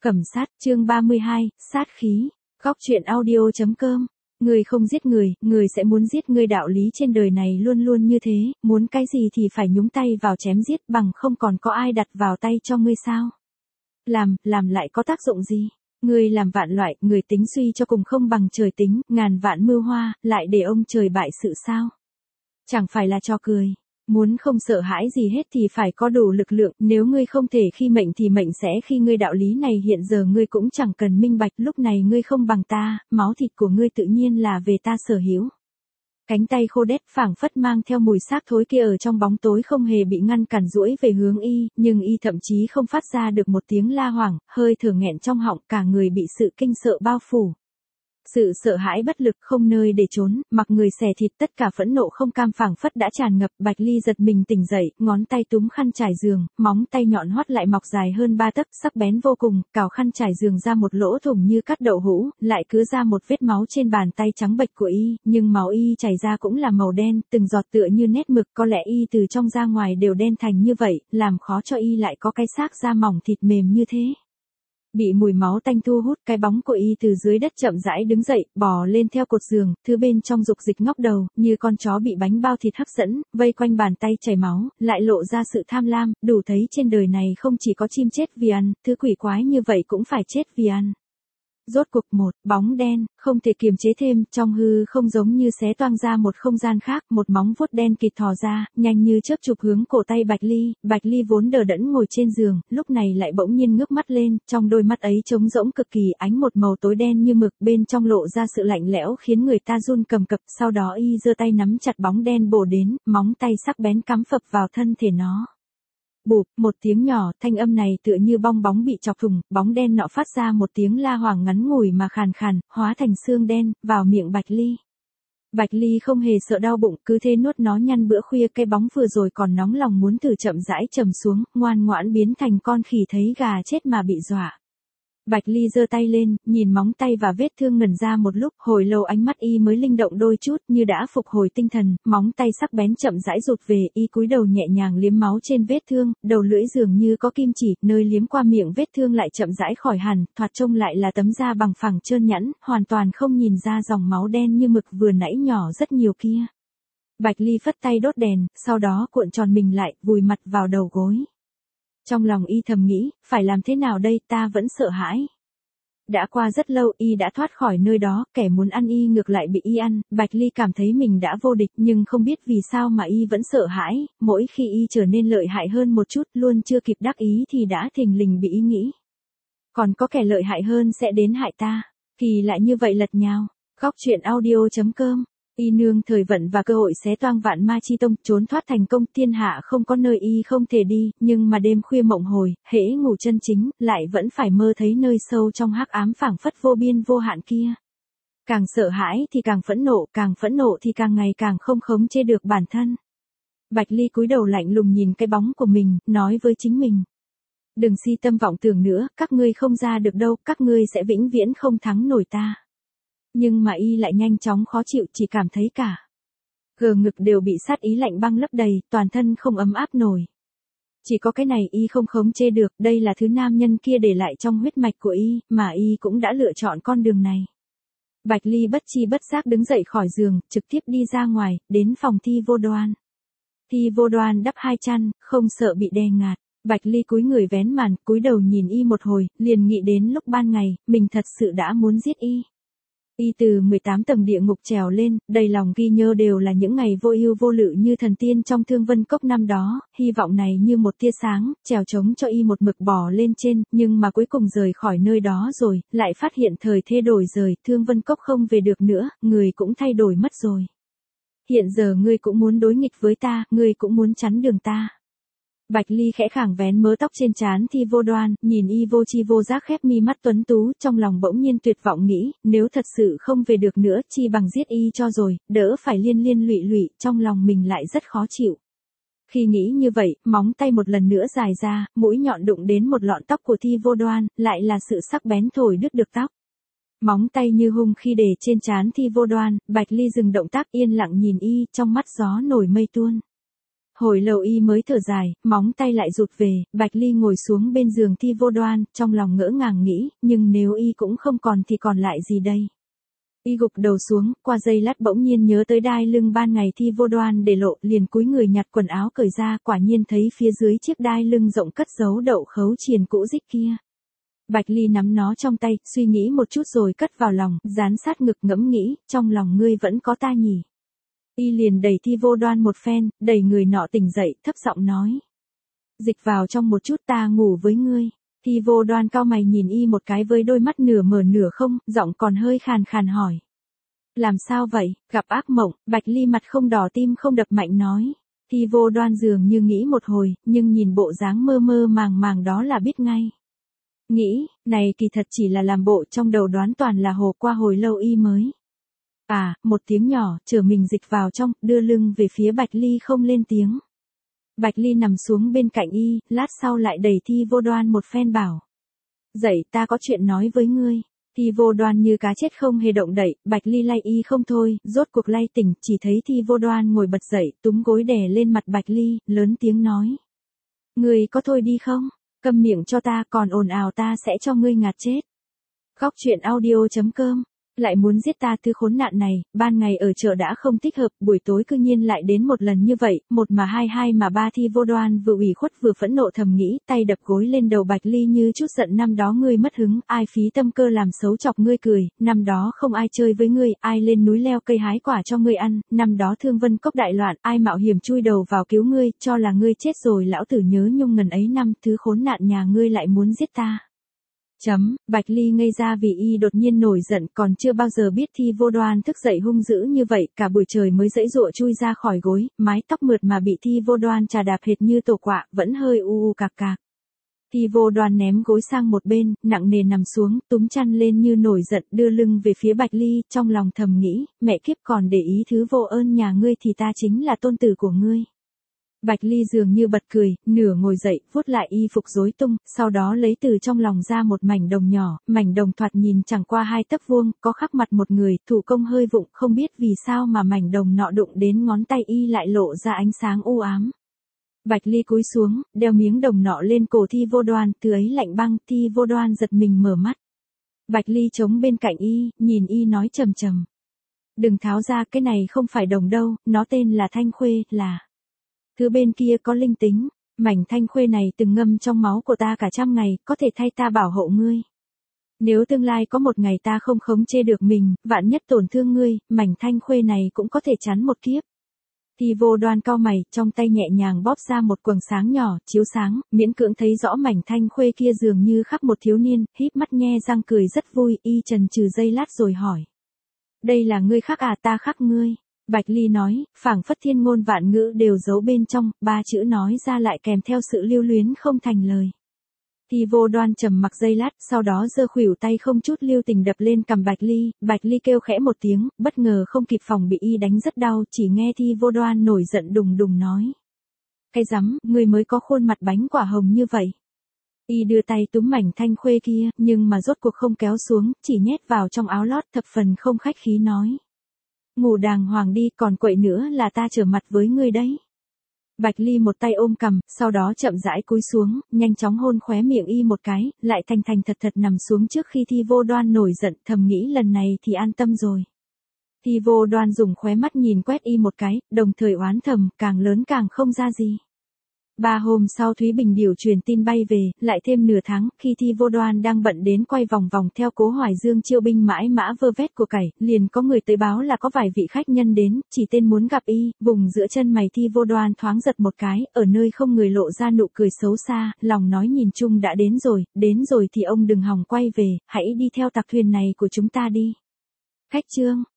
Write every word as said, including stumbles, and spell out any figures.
Cẩm sát, chương ba mươi hai, sát khí. Góc truyện audio chấm com. Người không giết người, người sẽ muốn giết ngươi, đạo lý trên đời này luôn luôn như thế, muốn cái gì thì phải nhúng tay vào chém giết, bằng không còn có ai đặt vào tay cho ngươi sao? Làm, làm lại có tác dụng gì? Ngươi làm vạn loại, người tính suy cho cùng không bằng trời tính, ngàn vạn mưu hoa, lại để ông trời bại sự sao? Chẳng phải là trò cười. Muốn không sợ hãi gì hết thì phải có đủ lực lượng, nếu ngươi không thể khi mệnh thì mệnh sẽ khi ngươi, đạo lý này hiện giờ ngươi cũng chẳng cần minh bạch, lúc này ngươi không bằng ta, máu thịt của ngươi tự nhiên là về ta sở hữu. Cánh tay khô đét phảng phất mang theo mùi xác thối kia ở trong bóng tối không hề bị ngăn cản duỗi về hướng y, nhưng y thậm chí không phát ra được một tiếng la hoảng, hơi thở nghẹn trong họng, cả người bị sự kinh sợ bao phủ. Sự sợ hãi bất lực không nơi để trốn, mặc người xẻ thịt, tất cả phẫn nộ không cam phảng phất đã tràn ngập. Bạch Ly giật mình tỉnh dậy, ngón tay túm khăn trải giường, móng tay nhọn hoắt lại mọc dài hơn ba tấc, sắc bén vô cùng, cào khăn trải giường ra một lỗ thủng như cắt đậu hũ, lại cứ ra một vết máu trên bàn tay trắng bệch của y, nhưng máu y chảy ra cũng là màu đen, từng giọt tựa như nét mực, có lẽ y từ trong ra ngoài đều đen thành như vậy, làm khó cho y lại có cái xác da mỏng thịt mềm như thế. Bị mùi máu tanh thu hút, cái bóng của y từ dưới đất chậm rãi đứng dậy, bò lên theo cột giường, thứ bên trong dục dịch ngóc đầu, như con chó bị bánh bao thịt hấp dẫn, vây quanh bàn tay chảy máu, lại lộ ra sự tham lam, đủ thấy trên đời này không chỉ có chim chết vì ăn, thứ quỷ quái như vậy cũng phải chết vì ăn. Rốt cuộc một, bóng đen, không thể kiềm chế thêm, trong hư không giống như xé toang ra một không gian khác, một móng vuốt đen kịt thò ra, nhanh như chớp chụp hướng cổ tay Bạch Ly. Bạch Ly vốn đờ đẫn ngồi trên giường, lúc này lại bỗng nhiên ngước mắt lên, trong đôi mắt ấy trống rỗng cực kỳ, ánh một màu tối đen như mực, bên trong lộ ra sự lạnh lẽo khiến người ta run cầm cập, sau đó y giơ tay nắm chặt bóng đen bổ đến, móng tay sắc bén cắm phập vào thân thể nó. Bụp, một tiếng nhỏ, thanh âm này tựa như bong bóng bị chọc thủng, bóng đen nọ phát ra một tiếng la hoảng ngắn ngủi mà khàn khàn, hóa thành xương đen, vào miệng Bạch Ly. Bạch Ly không hề sợ đau bụng, cứ thế nuốt nó nhăn bữa khuya, cái bóng vừa rồi còn nóng lòng muốn thử chậm rãi trầm xuống, ngoan ngoãn biến thành con khỉ thấy gà chết mà bị dọa. Bạch Ly giơ tay lên, nhìn móng tay và vết thương ngẩn ra một lúc, hồi lâu ánh mắt y mới linh động đôi chút, như đã phục hồi tinh thần, móng tay sắc bén chậm rãi rụt về, y cúi đầu nhẹ nhàng liếm máu trên vết thương, đầu lưỡi dường như có kim chỉ, nơi liếm qua miệng vết thương lại chậm rãi khỏi hẳn, thoạt trông lại là tấm da bằng phẳng trơn nhẵn, hoàn toàn không nhìn ra dòng máu đen như mực vừa nãy nhỏ rất nhiều kia. Bạch Ly phất tay đốt đèn, sau đó cuộn tròn mình lại, vùi mặt vào đầu gối. Trong lòng y thầm nghĩ, phải làm thế nào đây, ta vẫn sợ hãi. Đã qua rất lâu, y đã thoát khỏi nơi đó, kẻ muốn ăn y ngược lại bị y ăn, Bạch Ly cảm thấy mình đã vô địch, nhưng không biết vì sao mà y vẫn sợ hãi, mỗi khi y trở nên lợi hại hơn một chút, luôn chưa kịp đắc ý thì đã thình lình bị y nghĩ. Còn có kẻ lợi hại hơn sẽ đến hại ta, thì lại như vậy lật nhào. Góc truyện audio chấm com. Y nương thời vận và cơ hội xé toang vạn ma chi tông, trốn thoát thành công, thiên hạ không có nơi y không thể đi, nhưng mà đêm khuya mộng hồi, hễ ngủ chân chính, lại vẫn phải mơ thấy nơi sâu trong hắc ám phảng phất vô biên vô hạn kia. Càng sợ hãi thì càng phẫn nộ, càng phẫn nộ thì càng ngày càng không khống chế được bản thân. Bạch Ly cúi đầu lạnh lùng nhìn cái bóng của mình, nói với chính mình. Đừng si tâm vọng tưởng nữa, các ngươi không ra được đâu, các ngươi sẽ vĩnh viễn không thắng nổi ta. Nhưng mà y lại nhanh chóng khó chịu, chỉ cảm thấy cả gờ ngực đều bị sát ý lạnh băng lấp đầy, toàn thân không ấm áp nổi. Chỉ có cái này y không khống chế được, đây là thứ nam nhân kia để lại trong huyết mạch của y, mà y cũng đã lựa chọn con đường này. Bạch Ly bất chi bất giác đứng dậy khỏi giường, trực tiếp đi ra ngoài, đến phòng Thi Vô Đoan. Thi Vô Đoan đắp hai chăn, không sợ bị đè ngạt. Bạch Ly cúi người vén màn, cúi đầu nhìn y một hồi, liền nghĩ đến lúc ban ngày, mình thật sự đã muốn giết y. Y từ mười tám tầng địa ngục trèo lên, đầy lòng ghi nhớ đều là những ngày vô ưu vô lự như thần tiên trong Thương Vân Cốc năm đó, hy vọng này như một tia sáng, trèo trống cho y một mực bò lên trên, nhưng mà cuối cùng rời khỏi nơi đó rồi, lại phát hiện thời thế đổi rời, Thương Vân Cốc không về được nữa, người cũng thay đổi mất rồi. Hiện giờ ngươi cũng muốn đối nghịch với ta, ngươi cũng muốn chắn đường ta. Bạch Ly khẽ khàng vén mớ tóc trên trán Thi Vô Đoan, nhìn y vô chi vô giác khép mi mắt tuấn tú, trong lòng bỗng nhiên tuyệt vọng nghĩ, nếu thật sự không về được nữa, chi bằng giết y cho rồi, đỡ phải liên liên lụy lụy, trong lòng mình lại rất khó chịu. Khi nghĩ như vậy, móng tay một lần nữa dài ra, mũi nhọn đụng đến một lọn tóc của Thi Vô Đoan, lại là sự sắc bén thổi đứt được tóc. Móng tay như hung khi để trên trán Thi Vô Đoan, Bạch Ly dừng động tác yên lặng nhìn y, trong mắt gió nổi mây tuôn. Hồi lâu y mới thở dài, móng tay lại rụt về, Bạch Ly ngồi xuống bên giường Thi Vô Đoan, trong lòng ngỡ ngàng nghĩ, nhưng nếu y cũng không còn thì còn lại gì đây? Y gục đầu xuống, qua giây lát bỗng nhiên nhớ tới đai lưng ban ngày Thi Vô Đoan để lộ, liền cúi người nhặt quần áo cởi ra, quả nhiên thấy phía dưới chiếc đai lưng rộng cất giấu đậu khấu triền cũ rích kia. Bạch Ly nắm nó trong tay, suy nghĩ một chút rồi cất vào lòng, dán sát ngực ngẫm nghĩ, trong lòng ngươi vẫn có ta nhỉ. Y liền đẩy Thi Vô Đoan một phen, đẩy người nọ tỉnh dậy, thấp giọng nói. Dịch vào trong một chút, ta ngủ với ngươi. Thi Vô Đoan cau mày nhìn y một cái với đôi mắt nửa mở nửa không, giọng còn hơi khàn khàn hỏi. Làm sao vậy, gặp ác mộng? Bạch Ly mặt không đỏ tim không đập mạnh nói. Thi Vô Đoan dường như nghĩ một hồi, nhưng nhìn bộ dáng mơ mơ màng màng đó là biết ngay. Nghĩ, này kỳ thật chỉ là làm bộ, trong đầu đoán toàn là hồ qua hồi lâu y mới. À, một tiếng nhỏ, chở mình dịch vào trong, đưa lưng về phía Bạch Ly không lên tiếng. Bạch Ly nằm xuống bên cạnh y, lát sau lại đẩy Thi Vô Đoan một phen bảo. Dậy, ta có chuyện nói với ngươi. Thi Vô Đoan như cá chết không hề động đậy, Bạch Ly lay y không thôi, rốt cuộc lay tỉnh, chỉ thấy Thi Vô Đoan ngồi bật dậy, túm gối đè lên mặt Bạch Ly, lớn tiếng nói. Ngươi có thôi đi không? Câm miệng cho ta, còn ồn ào ta sẽ cho ngươi ngạt chết. Góc truyện audio chấm com. Lại muốn giết ta thứ khốn nạn này, ban ngày ở chợ đã không thích hợp, buổi tối cư nhiên lại đến một lần như vậy, một mà hai hai mà ba. Thi Vô Đoan vừa ủy khuất vừa phẫn nộ thầm nghĩ, tay đập gối lên đầu Bạch Ly như chút giận, năm đó ngươi mất hứng, ai phí tâm cơ làm xấu chọc ngươi cười, năm đó không ai chơi với ngươi, ai lên núi leo cây hái quả cho ngươi ăn, năm đó Thương Vân Cốc đại loạn, ai mạo hiểm chui đầu vào cứu ngươi, cho là ngươi chết rồi lão tử nhớ nhung ngần ấy năm, thứ khốn nạn nhà ngươi lại muốn giết ta. Chấm, Bạch Ly ngây ra vì y đột nhiên nổi giận, còn chưa bao giờ biết Thi Vô Đoan thức dậy hung dữ như vậy, cả buổi trời mới giãy giụa chui ra khỏi gối, mái tóc mượt mà bị Thi Vô Đoan chà đạp hệt như tổ quạ, vẫn hơi u u cạc cạc. Thi Vô Đoan ném gối sang một bên, nặng nề nằm xuống, túm chăn lên như nổi giận, đưa lưng về phía Bạch Ly, trong lòng thầm nghĩ, mẹ kiếp còn để ý thứ vô ơn nhà ngươi thì ta chính là tôn tử của ngươi. Bạch Ly dường như bật cười, nửa ngồi dậy, vuốt lại y phục rối tung, sau đó lấy từ trong lòng ra một mảnh đồng nhỏ, mảnh đồng thoạt nhìn chẳng qua hai tấc vuông, có khắc mặt một người, thủ công hơi vụng, không biết vì sao mà mảnh đồng nọ đụng đến ngón tay y lại lộ ra ánh sáng u ám. Bạch Ly cúi xuống, đeo miếng đồng nọ lên cổ Thi Vô Đoan, thứ ấy lạnh băng, Thi Vô Đoan giật mình mở mắt. Bạch Ly chống bên cạnh y, nhìn y nói trầm trầm. Đừng tháo ra, cái này không phải đồng đâu, nó tên là thanh khuê, là... Thứ bên kia có linh tính, mảnh thanh khuê này từng ngâm trong máu của ta cả trăm ngày, có thể thay ta bảo hộ ngươi. Nếu tương lai có một ngày ta không khống chế được mình, vạn nhất tổn thương ngươi, mảnh thanh khuê này cũng có thể chắn một kiếp. Thi Vô Đoan cau mày, trong tay nhẹ nhàng bóp ra một quầng sáng nhỏ, chiếu sáng, miễn cưỡng thấy rõ mảnh thanh khuê kia dường như khắc một thiếu niên, híp mắt nhe răng cười rất vui, y chần chừ giây lát rồi hỏi. Đây là ngươi khắc à, ta khắc ngươi. Bạch Ly nói, phảng phất thiên ngôn vạn ngữ đều giấu bên trong, ba chữ nói ra lại kèm theo sự lưu luyến không thành lời. Thi Vô Đoan trầm mặc giây lát, sau đó giơ khuỷu tay không chút lưu tình đập lên cằm Bạch Ly, Bạch Ly kêu khẽ một tiếng, bất ngờ không kịp phòng bị y đánh rất đau, chỉ nghe Thi Vô Đoan nổi giận đùng đùng nói. Cái rắm, người mới có khuôn mặt bánh quả hồng như vậy. Y đưa tay túm mảnh thanh khuê kia, nhưng mà rốt cuộc không kéo xuống, chỉ nhét vào trong áo lót, thập phần không khách khí nói. Ngủ đàng hoàng đi, còn quậy nữa là ta trở mặt với ngươi đấy. Bạch Ly một tay ôm cằm, sau đó chậm rãi cúi xuống, nhanh chóng hôn khóe miệng y một cái, lại thành thành thật thật nằm xuống trước khi Thi Vô Đoan nổi giận, thầm nghĩ lần này thì an tâm rồi. Thi Vô Đoan dùng khóe mắt nhìn quét y một cái, đồng thời oán thầm, càng lớn càng không ra gì. Ba hôm sau Thúy Bình điều truyền tin bay về, lại thêm nửa tháng, khi Thi Vô Đoan đang bận đến quay vòng vòng theo Cố Hoài Dương chiêu binh mãi mã vơ vét của cải, liền có người tới báo là có vài vị khách nhân đến, chỉ tên muốn gặp y, vùng giữa chân mày Thi Vô Đoan thoáng giật một cái, ở nơi không người lộ ra nụ cười xấu xa, lòng nói nhìn chung đã đến rồi, đến rồi thì ông đừng hòng quay về, hãy đi theo tặc thuyền này của chúng ta đi. Khách trương